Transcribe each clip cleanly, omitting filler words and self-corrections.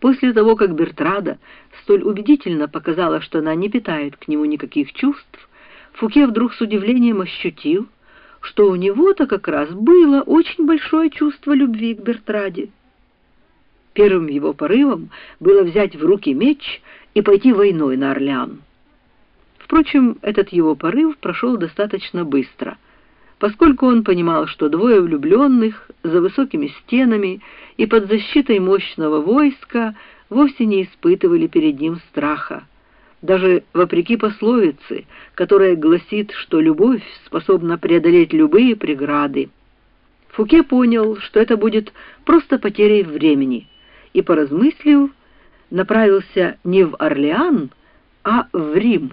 После того, как Бертрада столь убедительно показала, что она не питает к нему никаких чувств, Фуке вдруг с удивлением ощутил, что у него-то как раз было очень большое чувство любви к Бертраде. Первым его порывом было взять в руки меч и пойти войной на Орлеан. Впрочем, этот его порыв прошел достаточно быстро, поскольку он понимал, что двое влюбленных за высокими стенами и под защитой мощного войска вовсе не испытывали перед ним страха, даже вопреки пословице, которая гласит, что любовь способна преодолеть любые преграды. Фуке понял, что это будет просто потерей времени, и, поразмыслив, направился не в Орлеан, а в Рим.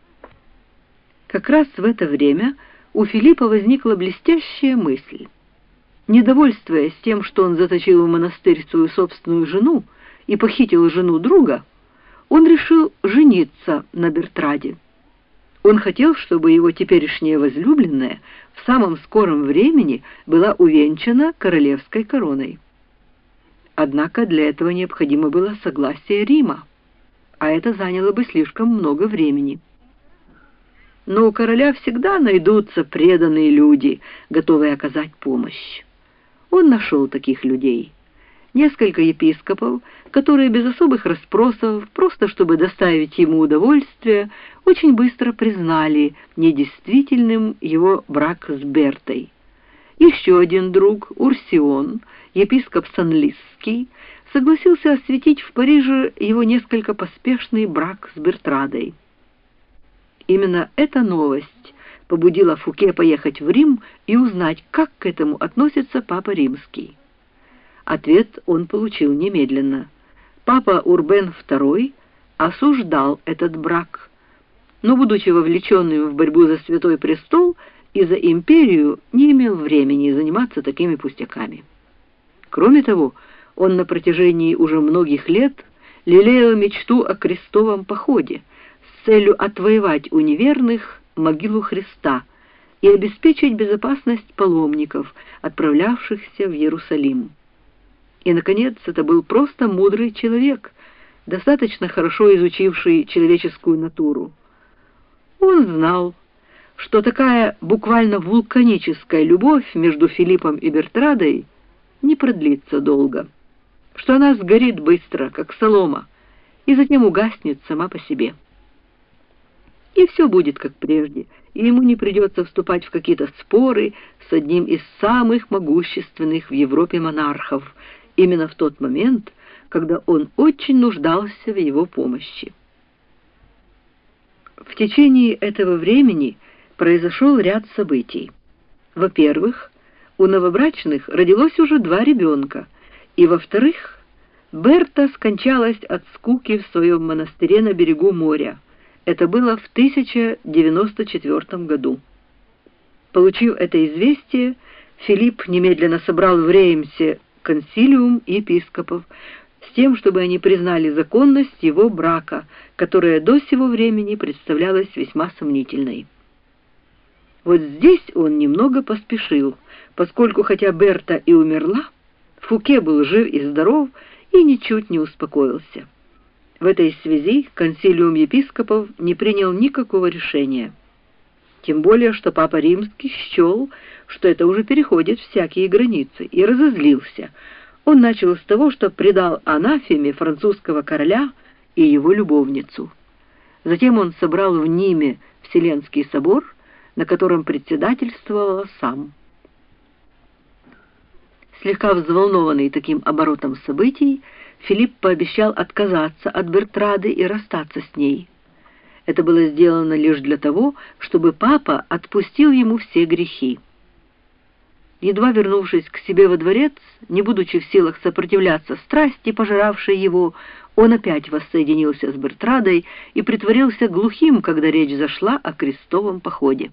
Как раз в это время у Филиппа возникла блестящая мысль. Недовольствуясь тем, что он заточил в монастырь свою собственную жену и похитил жену друга, он решил жениться на Бертраде. Он хотел, чтобы его теперешняя возлюбленная в самом скором времени была увенчана королевской короной. Однако для этого необходимо было согласие Рима, а это заняло бы слишком много времени. Но у короля всегда найдутся преданные люди, готовые оказать помощь. Он нашел таких людей. Несколько епископов, которые без особых расспросов, просто чтобы доставить ему удовольствие, очень быстро признали недействительным его брак с Бертой. Еще один друг, Урсион, епископ Санлисский, согласился осветить в Париже его несколько поспешный брак с Бертрадой. Именно эта новость побудила Фуке поехать в Рим и узнать, как к этому относится Папа Римский. Ответ он получил немедленно. Папа Урбен II осуждал этот брак, но, будучи вовлеченным в борьбу за Святой Престол и за империю, не имел времени заниматься такими пустяками. Кроме того, он на протяжении уже многих лет лелеял мечту о крестовом походе с целью отвоевать у неверных могилу Христа и обеспечить безопасность паломников, отправлявшихся в Иерусалим. И, наконец, это был просто мудрый человек, достаточно хорошо изучивший человеческую натуру. Он знал, что такая буквально вулканическая любовь между Филиппом и Бертрадой не продлится долго, что она сгорит быстро, как солома, и затем угаснет сама по себе. И все будет как прежде, и ему не придется вступать в какие-то споры с одним из самых могущественных в Европе монархов, именно в тот момент, когда он очень нуждался в его помощи. В течение этого времени произошел ряд событий. Во-первых, у новобрачных родилось уже 2 ребенка, и, во-вторых, Берта скончалась от скуки в своем монастыре на берегу моря. Это было в 1094 году. Получив это известие, Филипп немедленно собрал в Реймсе консилиум епископов с тем, чтобы они признали законность его брака, которая до сего времени представлялась весьма сомнительной. Вот здесь он немного поспешил, поскольку хотя Берта и умерла, Фуке был жив и здоров и ничуть не успокоился. В этой связи консилиум епископов не принял никакого решения. Тем более, что Папа Римский счел, что это уже переходит всякие границы, и разозлился. Он начал с того, что предал анафеме французского короля и его любовницу. Затем он собрал в Ниме Вселенский собор, на котором председательствовал сам. Слегка взволнованный таким оборотом событий, Филипп пообещал отказаться от Бертрады и расстаться с ней. Это было сделано лишь для того, чтобы папа отпустил ему все грехи. Едва вернувшись к себе во дворец, не будучи в силах сопротивляться страсти, пожиравшей его, он опять воссоединился с Бертрадой и притворился глухим, когда речь зашла о крестовом походе.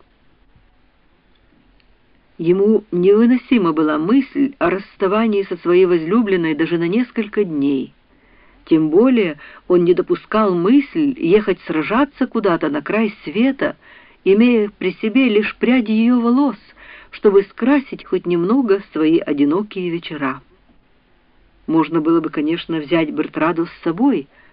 Ему невыносима была мысль о расставании со своей возлюбленной даже на несколько дней. Тем более он не допускал мысль ехать сражаться куда-то на край света, имея при себе лишь пряди ее волос, чтобы скрасить хоть немного свои одинокие вечера. Можно было бы, конечно, взять Бертраду с собой,